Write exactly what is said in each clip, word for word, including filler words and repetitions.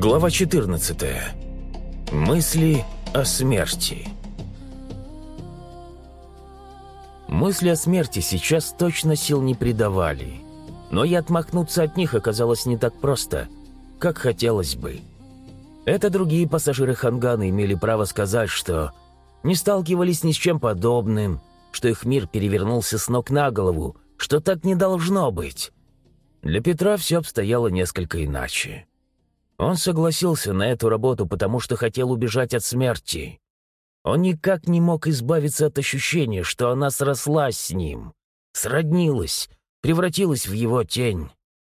Глава четырнадцатая. Мысли о смерти. Мысли о смерти сейчас точно сил не придавали, но и отмахнуться от них оказалось не так просто, как хотелось бы. Это другие пассажиры Хангана имели право сказать, что не сталкивались ни с чем подобным, что их мир перевернулся с ног на голову, что так не должно быть. Для Петра все обстояло несколько иначе. Он согласился на эту работу, потому что хотел убежать от смерти. Он никак не мог избавиться от ощущения, что она срослась с ним, сроднилась, превратилась в его тень.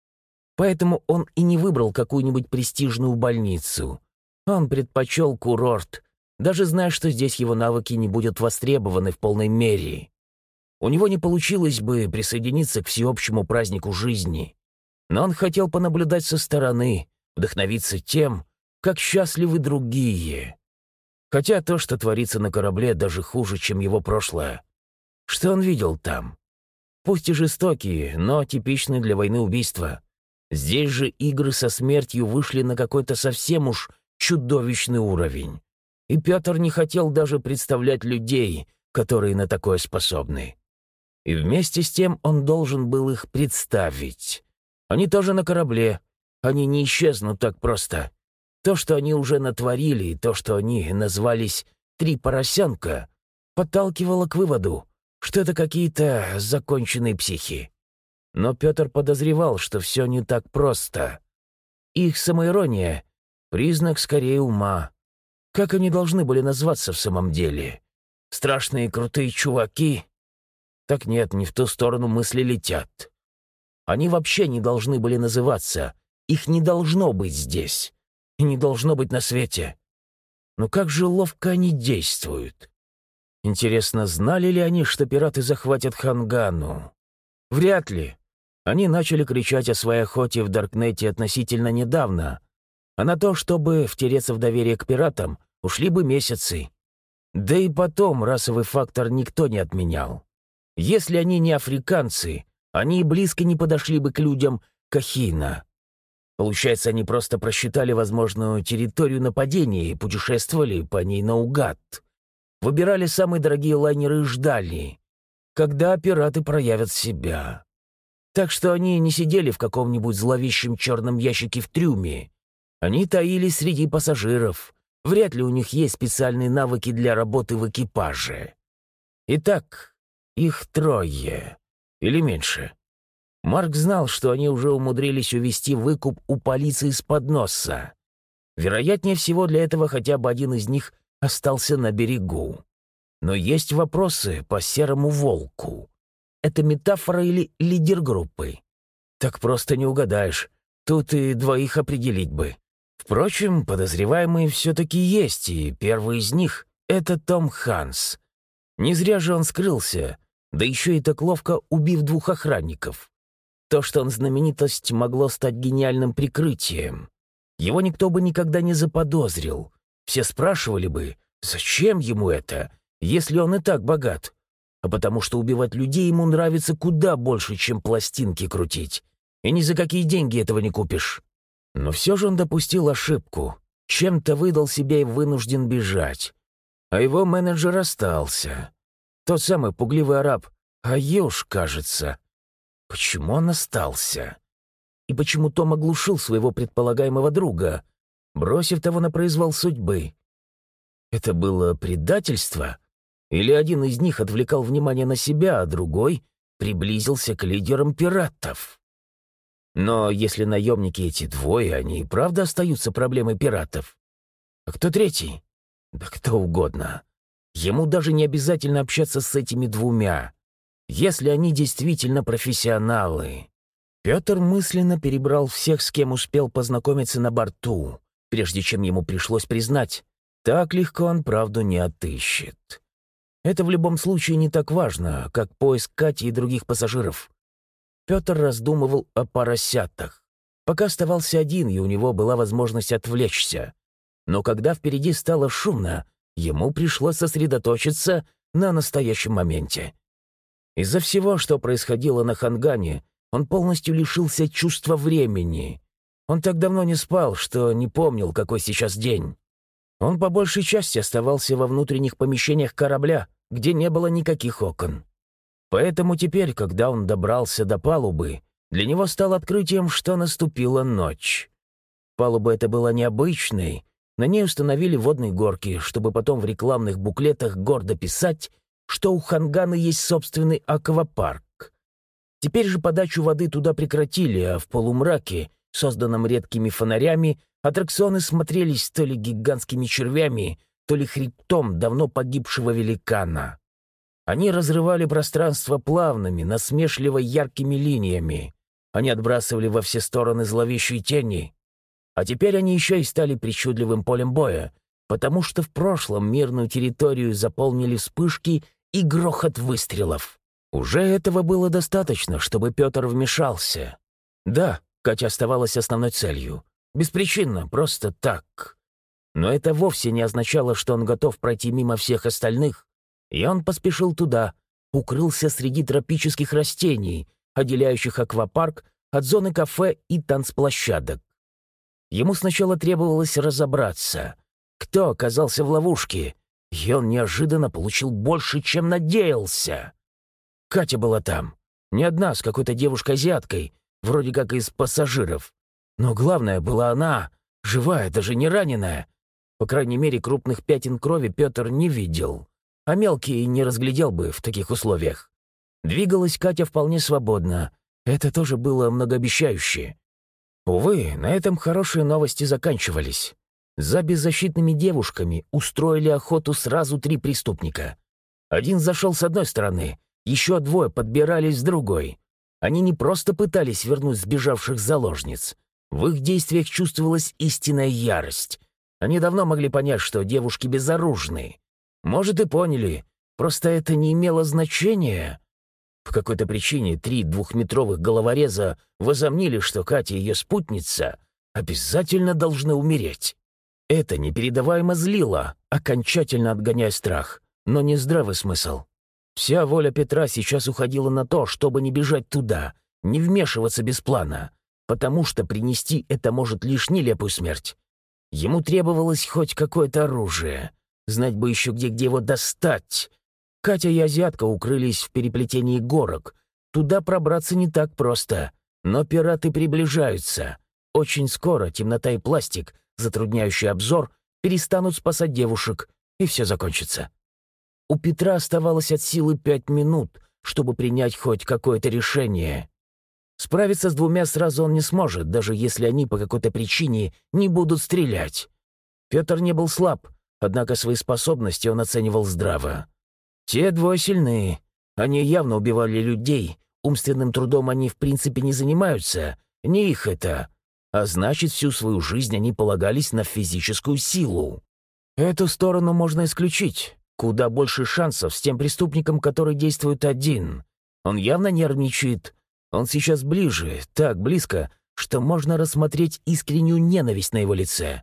Поэтому он и не выбрал какую-нибудь престижную больницу. Он предпочел курорт, даже зная, что здесь его навыки не будут востребованы в полной мере. У него не получилось бы присоединиться к всеобщему празднику жизни, но он хотел понаблюдать со стороны, вдохновиться тем, как счастливы другие. Хотя то, что творится на корабле, даже хуже, чем его прошлое. Что он видел там? Пусть и жестокие, но типичные для войны убийства. Здесь же игры со смертью вышли на какой-то совсем уж чудовищный уровень. И Петр не хотел даже представлять людей, которые на такое способны. И вместе с тем он должен был их представить. Они тоже на корабле. Они не исчезнут так просто. То, что они уже натворили, и то, что они назвались «три поросенка», подталкивало к выводу, что это какие-то законченные психи. Но Петр подозревал, что все не так просто. Их самоирония — признак скорее ума. Как они должны были назваться в самом деле? Страшные крутые чуваки? Так нет, не в ту сторону мысли летят. Они вообще не должны были называться. Их не должно быть здесь. И не должно быть на свете. Но как же ловко они действуют. Интересно, знали ли они, что пираты захватят Хангану? Вряд ли. Они начали кричать о своей охоте в Даркнете относительно недавно, а на то, чтобы втереться в доверие к пиратам, ушли бы месяцы. Да и потом расовый фактор никто не отменял. Если они не африканцы, они и близко не подошли бы к людям Кахина. Получается, они просто просчитали возможную территорию нападения и путешествовали по ней наугад. Выбирали самые дорогие лайнеры и ждали, когда пираты проявят себя. Так что они не сидели в каком-нибудь зловещем черном ящике в трюме. Они таились среди пассажиров. Вряд ли у них есть специальные навыки для работы в экипаже. Итак, их трое. Или меньше. Марк знал, что они уже умудрились увести выкуп у полиции из-под носа. Вероятнее всего, для этого хотя бы один из них остался на берегу. Но есть вопросы по серому волку. Это метафора или лидер группы? Так просто не угадаешь. Тут и двоих определить бы. Впрочем, подозреваемые все-таки есть, и первый из них — это Том Ханс. Не зря же он скрылся, да еще и так ловко убив двух охранников. То, что он знаменитость, могло стать гениальным прикрытием. Его никто бы никогда не заподозрил. Все спрашивали бы, зачем ему это, если он и так богат? А потому что убивать людей ему нравится куда больше, чем пластинки крутить. И ни за какие деньги этого не купишь. Но все же он допустил ошибку. Чем-то выдал себя и вынужден бежать. А его менеджер остался. Тот самый пугливый араб, Аюш, кажется. Почему он остался? И почему Том оглушил своего предполагаемого друга, бросив того на произвол судьбы? Это было предательство? Или один из них отвлекал внимание на себя, а другой приблизился к лидерам пиратов? Но если наемники эти двое, они и правда остаются проблемой пиратов. А кто третий? Да кто угодно. Ему даже не обязательно общаться с этими двумя. Если они действительно профессионалы. Петр мысленно перебрал всех, с кем успел познакомиться на борту, прежде чем ему пришлось признать, так легко он правду не отыщет. Это в любом случае не так важно, как поиск Кати и других пассажиров. Петр раздумывал о поросятах. Пока оставался один, и у него была возможность отвлечься. Но когда впереди стало шумно, ему пришлось сосредоточиться на настоящем моменте. Из-за всего, что происходило на Хангане, он полностью лишился чувства времени. Он так давно не спал, что не помнил, какой сейчас день. Он по большей части оставался во внутренних помещениях корабля, где не было никаких окон. Поэтому теперь, когда он добрался до палубы, для него стало открытием, что наступила ночь. Палуба эта была необычной, на ней установили водные горки, чтобы потом в рекламных буклетах гордо писать, что у Хангана есть собственный аквапарк. Теперь же подачу воды туда прекратили, а в полумраке, созданном редкими фонарями, аттракционы смотрелись то ли гигантскими червями, то ли хребтом давно погибшего великана. Они разрывали пространство плавными, насмешливо яркими линиями. Они отбрасывали во все стороны зловещие тени. А теперь они еще и стали причудливым полем боя, потому что в прошлом мирную территорию заполнили вспышки и грохот выстрелов. Уже этого было достаточно, чтобы Петр вмешался. Да, Катя оставалась основной целью. Беспричинно, просто так. Но это вовсе не означало, что он готов пройти мимо всех остальных, и он поспешил туда, укрылся среди тропических растений, отделяющих аквапарк от зоны кафе и танцплощадок. Ему сначала требовалось разобраться, кто оказался в ловушке, и он неожиданно получил больше, чем надеялся. Катя была там, не одна, с какой-то девушкой-азиаткой, вроде как из пассажиров. Но главное, была она, живая, даже не раненая. По крайней мере, крупных пятен крови Петр не видел, а мелкие не разглядел бы в таких условиях. Двигалась Катя вполне свободно, это тоже было многообещающе. Увы, на этом хорошие новости заканчивались. За беззащитными девушками устроили охоту сразу три преступника. Один зашел с одной стороны, еще двое подбирались с другой. Они не просто пытались вернуть сбежавших заложниц. В их действиях чувствовалась истинная ярость. Они давно могли понять, что девушки безоружны. Может, и поняли, просто это не имело значения. По какой-то причине три двухметровых головореза возомнили, что Катя и ее спутница обязательно должны умереть. Это непередаваемо злило, окончательно отгоняя страх, но не здравый смысл. Вся воля Петра сейчас уходила на то, чтобы не бежать туда, не вмешиваться без плана, потому что принести это может лишь нелепую смерть. Ему требовалось хоть какое-то оружие, знать бы еще где-где его достать. Катя и азиатка укрылись в переплетении горок. Туда пробраться не так просто, но пираты приближаются. Очень скоро темнота и пластик, затрудняющий обзор, перестанут спасать девушек, и все закончится. У Петра оставалось от силы пять минут, чтобы принять хоть какое-то решение. Справиться с двумя сразу он не сможет, даже если они по какой-то причине не будут стрелять. Петр не был слаб, однако свои способности он оценивал здраво. Те двое сильны. Они явно убивали людей. Умственным трудом они в принципе не занимаются. Не их это. А значит, всю свою жизнь они полагались на физическую силу. Эту сторону можно исключить. Куда больше шансов с тем преступником, который действует один. Он явно нервничает. Он сейчас ближе, так близко, что можно рассмотреть искреннюю ненависть на его лице.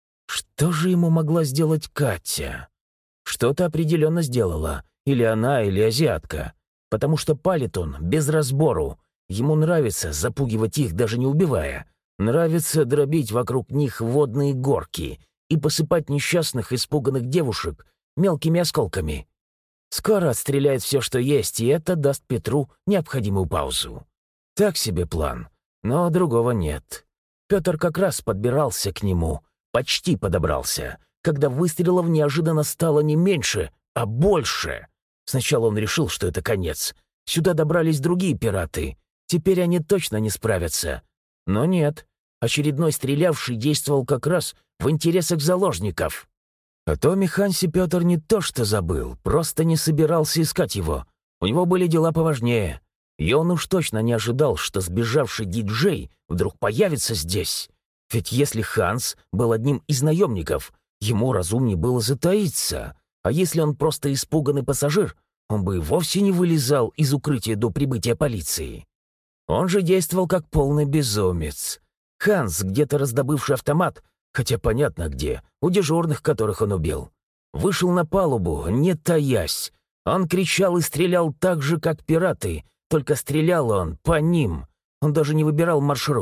Что же ему могла сделать Катя? Что-то определенно сделала. Или она, или азиатка. Потому что палит он без разбору. Ему нравится запугивать их, даже не убивая. Нравится дробить вокруг них водные горки и посыпать несчастных, испуганных девушек мелкими осколками. Скоро отстреляет все, что есть, и это даст Петру необходимую паузу. Так себе план, но другого нет. Петр как раз подбирался к нему, почти подобрался, когда выстрелов неожиданно стало не меньше, а больше. Сначала он решил, что это конец. Сюда добрались другие пираты. Теперь они точно не справятся. Но нет, очередной стрелявший действовал как раз в интересах заложников. О Томе Хансе Петр не то что забыл, просто не собирался искать его. У него были дела поважнее. И он уж точно не ожидал, что сбежавший диджей вдруг появится здесь. Ведь если Ханс был одним из наемников, ему разумнее было затаиться. А если он просто испуганный пассажир, он бы и вовсе не вылезал из укрытия до прибытия полиции. Он же действовал как полный безумец. Ханс, где-то раздобывший автомат, хотя понятно где, у дежурных, которых он убил, вышел на палубу, не таясь. Он кричал и стрелял так же, как пираты, только стрелял он по ним. Он даже не выбирал маршрут,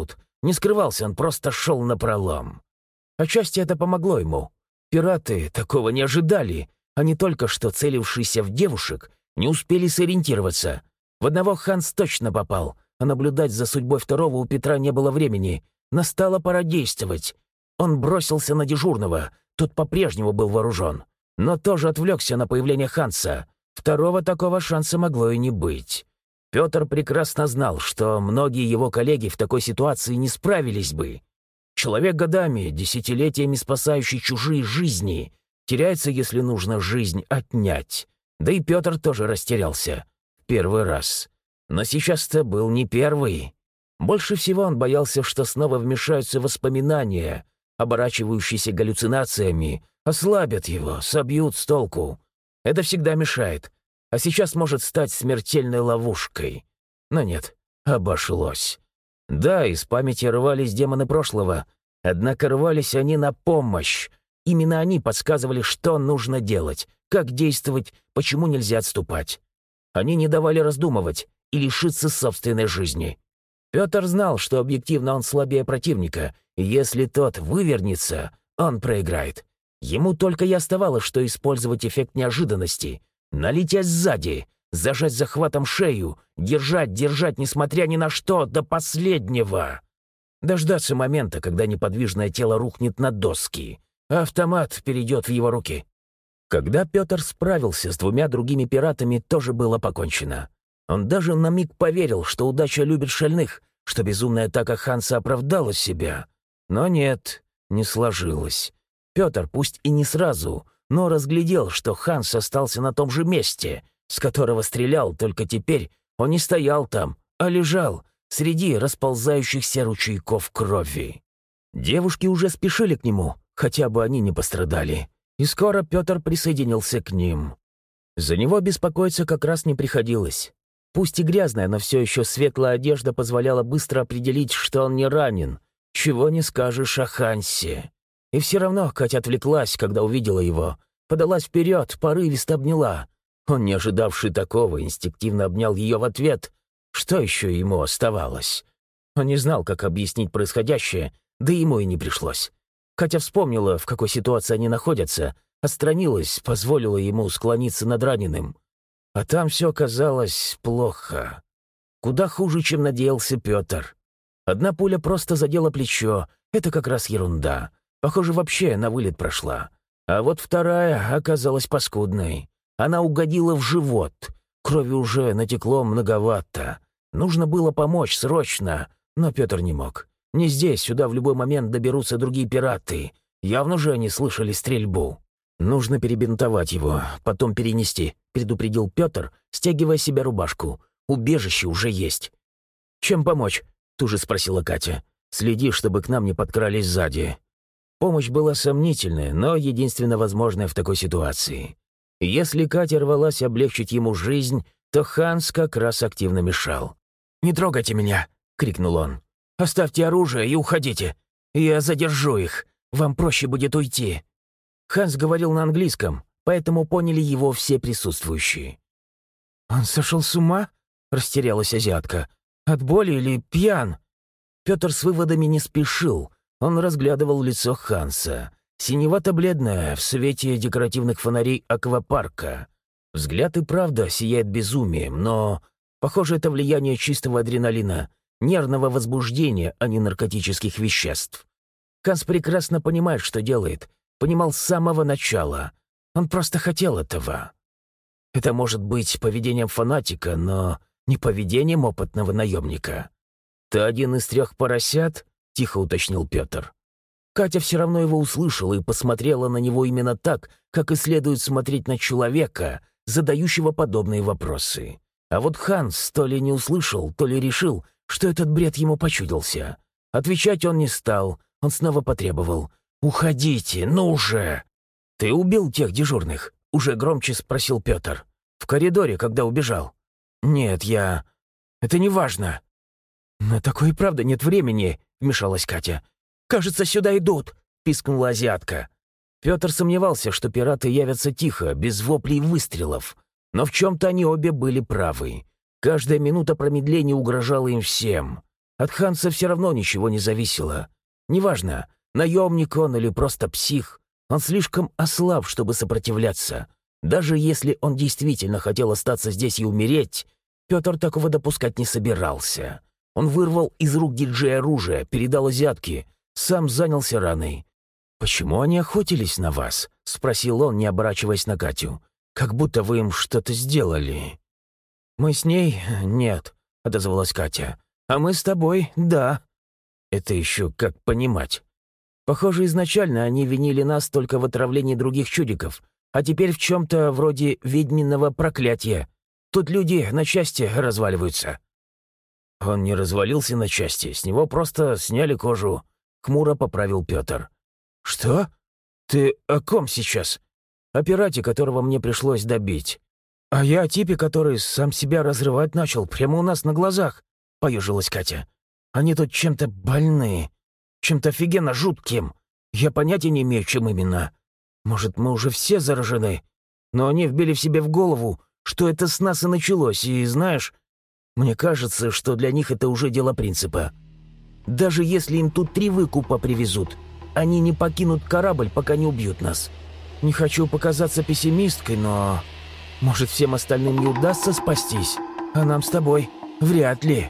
Не скрывался, он просто шел напролом. Отчасти это помогло ему. Пираты такого не ожидали. Они только что целившиеся в девушек не успели сориентироваться. В одного Ханс точно попал, а наблюдать за судьбой второго у Петра не было времени. Настала пора действовать. Он бросился на дежурного, тот по-прежнему был вооружен, но тоже отвлекся на появление Ханса. Второго такого шанса могло и не быть. Петр прекрасно знал, что многие его коллеги в такой ситуации не справились бы. Человек годами, десятилетиями спасающий чужие жизни, теряется, если нужно жизнь отнять. Да и Петр тоже растерялся. Первый раз. Но сейчас-то был не первый. Больше всего он боялся, что снова вмешаются воспоминания, оборачивающиеся галлюцинациями, ослабят его, собьют с толку. Это всегда мешает, а сейчас может стать смертельной ловушкой. Но нет, обошлось. Да, из памяти рвались демоны прошлого, однако рвались они на помощь. Именно они подсказывали, что нужно делать, как действовать, почему нельзя отступать. Они не давали раздумывать и лишиться собственной жизни. Петр знал, что объективно он слабее противника, и если тот вывернется, он проиграет. Ему только и оставалось, что использовать эффект неожиданности, налететь сзади, зажать захватом шею, держать, держать, несмотря ни на что, до последнего. Дождаться момента, когда неподвижное тело рухнет на доски, а автомат перейдет в его руки. Когда Петр справился с двумя другими пиратами, тоже было покончено. Он даже на миг поверил, что удача любит шальных, что безумная атака Ханса оправдала себя. Но нет, не сложилось. Петр, пусть и не сразу, но разглядел, что Ханс остался на том же месте, с которого стрелял, только теперь он не стоял там, а лежал среди расползающихся ручейков крови. Девушки уже спешили к нему, хотя бы они не пострадали, и скоро Петр присоединился к ним. За него беспокоиться как раз не приходилось. Пусть и грязная, но все еще светлая одежда позволяла быстро определить, что он не ранен. Чего не скажешь о Хансе. И все равно Катя отвлеклась, когда увидела его. Подалась вперед, порывисто обняла. Он, не ожидавший такого, инстинктивно обнял ее в ответ. Что еще ему оставалось? Он не знал, как объяснить происходящее, да ему и не пришлось. Катя вспомнила, в какой ситуации они находятся, отстранилась, позволила ему склониться над раненым. А там все казалось плохо. Куда хуже, чем надеялся Петр. Одна пуля просто задела плечо. Это как раз ерунда. Похоже, вообще на вылет прошла. А вот вторая оказалась паскудной. Она угодила в живот. Крови уже натекло многовато. Нужно было помочь срочно, но Петр не мог. Не здесь, сюда в любой момент доберутся другие пираты. Явно же они слышали стрельбу. «Нужно перебинтовать его, потом перенести», — предупредил Петр, стягивая с себя рубашку. «Убежище уже есть». «Чем помочь?» — тут же спросила Катя. «Следи, чтобы к нам не подкрались сзади». Помощь была сомнительная, но единственно возможная в такой ситуации. Если Катя рвалась облегчить ему жизнь, то Ханс как раз активно мешал. «Не трогайте меня!» — крикнул он. «Оставьте оружие и уходите. Я задержу их. Вам проще будет уйти». Ханс говорил на английском, поэтому поняли его все присутствующие. «Он сошел с ума?» — растерялась азиатка. «От боли или пьян?» Петр с выводами не спешил. Он разглядывал лицо Ханса. Синевато-бледное, в свете декоративных фонарей аквапарка. Взгляд и правда сияет безумием, но, похоже, это влияние чистого адреналина, нервного возбуждения, а не наркотических веществ. Ханс прекрасно понимает, что делает. Понимал с самого начала. Он просто хотел этого. Это может быть поведением фанатика, но не поведением опытного наемника. «Ты один из трех поросят?» — тихо уточнил Петр. Катя все равно его услышала и посмотрела на него именно так, как и следует смотреть на человека, задающего подобные вопросы. А вот Ханс то ли не услышал, то ли решил, что этот бред ему почудился. Отвечать он не стал, он снова потребовал. «Уходите, ну же!» «Ты убил тех дежурных?» — уже громче спросил Петр. «В коридоре, когда убежал?» «Нет, я... Это не важно». «На такое и правда нет времени», — вмешалась Катя. «Кажется, сюда идут», — пискнула азиатка. Петр сомневался, что пираты явятся тихо, без воплей и выстрелов. Но в чем-то они обе были правы. Каждая минута промедления угрожала им всем. От Ханса все равно ничего не зависело. Неважно, наемник он или просто псих, он слишком ослаб, чтобы сопротивляться. Даже если он действительно хотел остаться здесь и умереть, Петр такого допускать не собирался. Он вырвал из рук диджея оружие, передал азиатке, сам занялся раной. «Почему они охотились на вас?» — спросил он, не оборачиваясь на Катю. «Как будто вы им что-то сделали». «Мы с ней? Нет», — отозвалась Катя. «А мы с тобой? Да». «Это еще как понимать?» «Похоже, изначально они винили нас только в отравлении других чудиков, а теперь в чем-то вроде ведьминого проклятия. Тут люди на части разваливаются». «Он не развалился на части, с него просто сняли кожу», — хмуро поправил Петр. «Что? Ты о ком сейчас?» «О пирате, которого мне пришлось добить. А я о типе, который сам себя разрывать начал прямо у нас на глазах», — поежилась Катя. «Они тут чем-то больные, чем-то офигенно жутким. Я понятия не имею, чем именно. Может, мы уже все заражены, но они вбили в себе в голову, что это с нас и началось, и знаешь, мне кажется, что для них это уже дело принципа. Даже если им тут три выкупа привезут, они не покинут корабль, пока не убьют нас. Не хочу показаться пессимисткой, но... Может, всем остальным не удастся спастись, а нам с тобой вряд ли».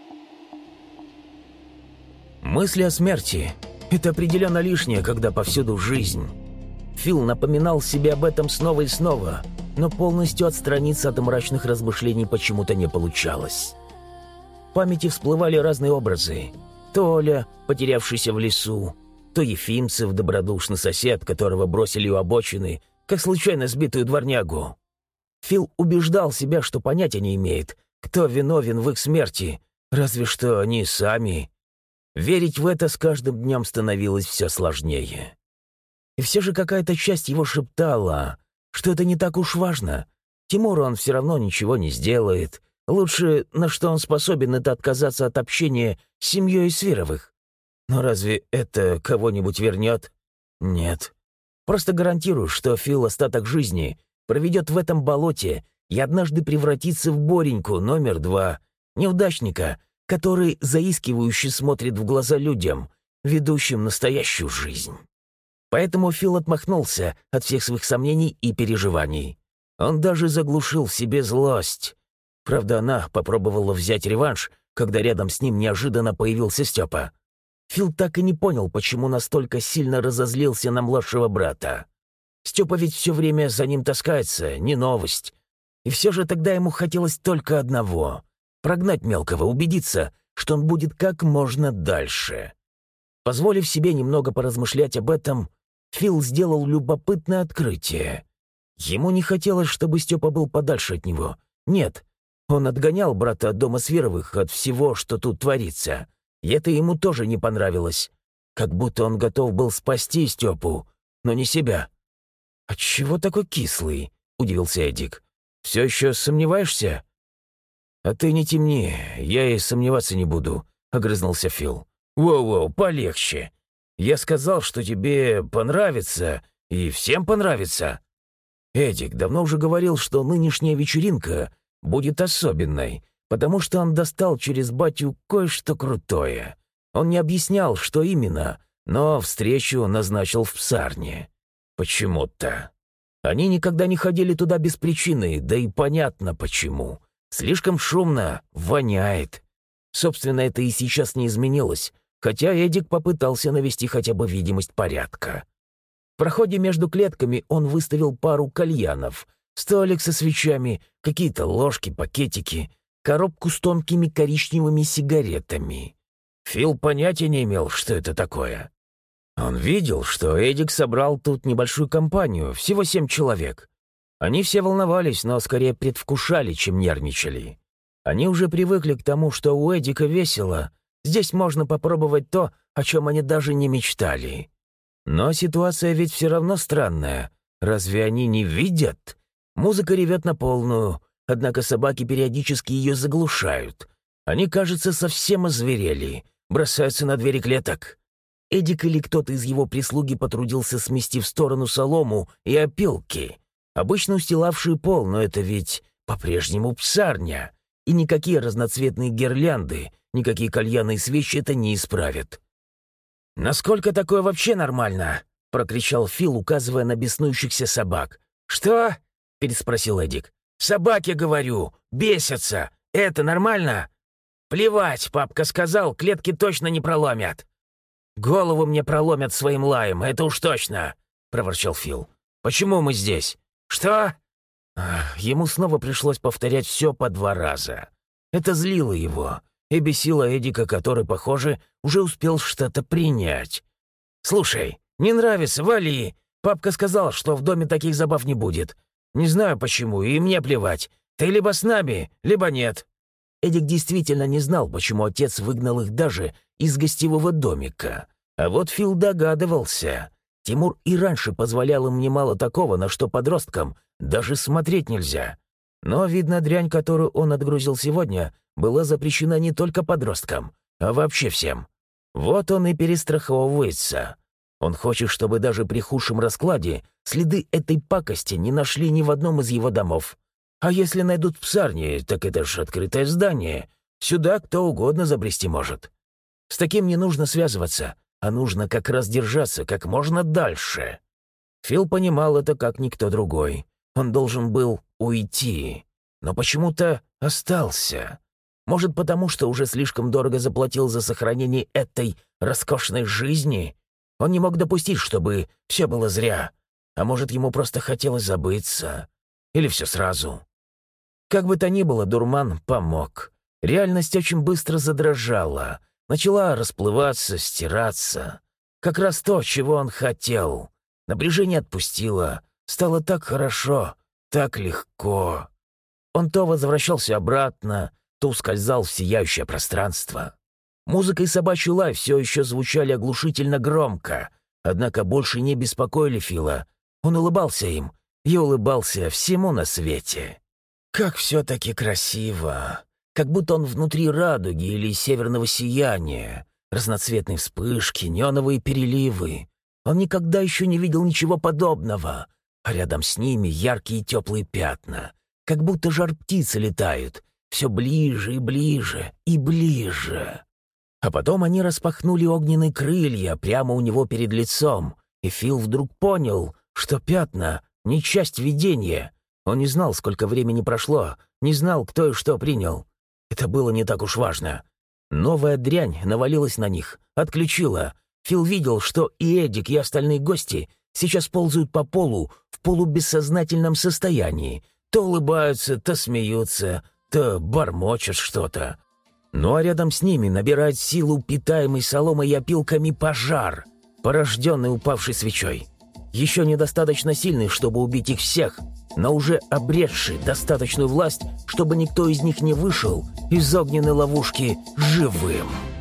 Мысли о смерти — это определенно лишнее, когда повсюду жизнь. Фил напоминал себе об этом снова и снова, но полностью отстраниться от мрачных размышлений почему-то не получалось. В памяти всплывали разные образы. То Оля, потерявшийся в лесу, то Ефимцев, добродушный сосед, которого бросили у обочины, как случайно сбитую дворнягу. Фил убеждал себя, что понятия не имеет, кто виновен в их смерти, разве что они сами. Верить в это с каждым днем становилось все сложнее. И все же какая-то часть его шептала, что это не так уж важно. Тимуру он все равно ничего не сделает. Лучше, на что он способен, это отказаться от общения с семьей Свировых. Но разве это кого-нибудь вернет? Нет. Просто гарантирую, что Фил остаток жизни проведет в этом болоте и однажды превратится в Бореньку номер два, неудачника, который заискивающе смотрит в глаза людям, ведущим настоящую жизнь. Поэтому Фил отмахнулся от всех своих сомнений и переживаний. Он даже заглушил в себе злость. Правда, она попробовала взять реванш, когда рядом с ним неожиданно появился Степа. Фил так и не понял, почему настолько сильно разозлился на младшего брата. Степа ведь все время за ним таскается, не новость. И все же тогда ему хотелось только одного — прогнать мелкого, убедиться, что он будет как можно дальше. Позволив себе немного поразмышлять об этом, Фил сделал любопытное открытие. Ему не хотелось, чтобы Степа был подальше от него. Нет, он отгонял брата от дома Свировых, от всего, что тут творится. И это ему тоже не понравилось. Как будто он готов был спасти Степу, но не себя. «Отчего такой кислый?» — удивился Эдик. «Все еще сомневаешься?» «А ты не темни, я и сомневаться не буду», — огрызнулся Фил. «Воу-воу, полегче. Я сказал, что тебе понравится, и всем понравится». Эдик давно уже говорил, что нынешняя вечеринка будет особенной, потому что он достал через батю кое-что крутое. Он не объяснял, что именно, но встречу назначил в псарне. Почему-то. Они никогда не ходили туда без причины, да и понятно почему. Слишком шумно, воняет. Собственно, это и сейчас не изменилось, хотя Эдик попытался навести хотя бы видимость порядка. В проходе между клетками он выставил пару кальянов, столик со свечами, какие-то ложки, пакетики, коробку с тонкими коричневыми сигаретами. Фил понятия не имел, что это такое. Он видел, что Эдик собрал тут небольшую компанию, всего семь человек. Они все волновались, но скорее предвкушали, чем нервничали. Они уже привыкли к тому, что у Эдика весело. Здесь можно попробовать то, о чем они даже не мечтали. Но ситуация ведь все равно странная. Разве они не видят? Музыка ревет на полную, однако собаки периодически ее заглушают. Они, кажется, совсем озверели, бросаются на двери клеток. Эдик или кто-то из его прислуги потрудился смести в сторону солому и опилки, обычно устилавшие пол, но это ведь по-прежнему псарня, и никакие разноцветные гирлянды никакие кальяны и свечи это не исправят. «Насколько такое вообще нормально?» — прокричал Фил, указывая на беснующихся собак. «Что?» — переспросил Эдик. «Собаки, говорю, бесятся. Это нормально?» «Плевать, папка сказал, клетки точно не проломят». «Голову мне проломят своим лаем, это уж точно», — проворчал Фил. «Почему мы здесь?» «Что?» Ах, ему снова пришлось повторять все по два раза. Это злило его и бесило Эдика, который, похоже, уже успел что-то принять. «Слушай, не нравится, вали. Папка сказал, что в доме таких забав не будет. Не знаю почему, и мне плевать. Ты либо с нами, либо нет». Эдик действительно не знал, почему отец выгнал их даже из гостевого домика. А вот Фил догадывался. Тимур и раньше позволял им немало такого, на что подросткам даже смотреть нельзя. Но, видно, дрянь, которую он отгрузил сегодня, была запрещена не только подросткам, а вообще всем. Вот он и перестраховывается. Он хочет, чтобы даже при худшем раскладе следы этой пакости не нашли ни в одном из его домов. А если найдут в псарне, так это ж открытое здание. Сюда кто угодно забрести может. С таким не нужно связываться, а нужно как раз держаться как можно дальше. Фил понимал это как никто другой. Он должен был уйти, но почему-то остался. Может, потому что уже слишком дорого заплатил за сохранение этой роскошной жизни? Он не мог допустить, чтобы все было зря. А может, ему просто хотелось забыться. Или все сразу. Как бы то ни было, дурман помог. Реальность очень быстро задрожала. Начала расплываться, стираться. Как раз то, чего он хотел. Напряжение отпустило. Стало так хорошо, так легко. Он то возвращался обратно, то ускользал в сияющее пространство. Музыка и собачий лай все еще звучали оглушительно громко, однако больше не беспокоили Фила. Он улыбался им и улыбался всему на свете. Как все-таки красиво! Как будто он внутри радуги или северного сияния. Разноцветные вспышки, неоновые переливы. Он никогда еще не видел ничего подобного. А рядом с ними яркие теплые пятна. Как будто жар-птицы летают. Все ближе и ближе и ближе. А потом они распахнули огненные крылья прямо у него перед лицом. И Фил вдруг понял, что пятна — не часть видения. Он не знал, сколько времени прошло, не знал, кто и что принял. Это было не так уж важно. Новая дрянь навалилась на них, отключила. Фил видел, что и Эдик, и остальные гости сейчас ползают по полу в полубессознательном состоянии. То улыбаются, то смеются, то бормочут что-то. Ну а рядом с ними набирает силу питаемый соломой и опилками пожар, порожденный упавшей свечой. Еще недостаточно сильный, чтобы убить их всех, но уже обретший достаточную власть, чтобы никто из них не вышел из огненной ловушки живым.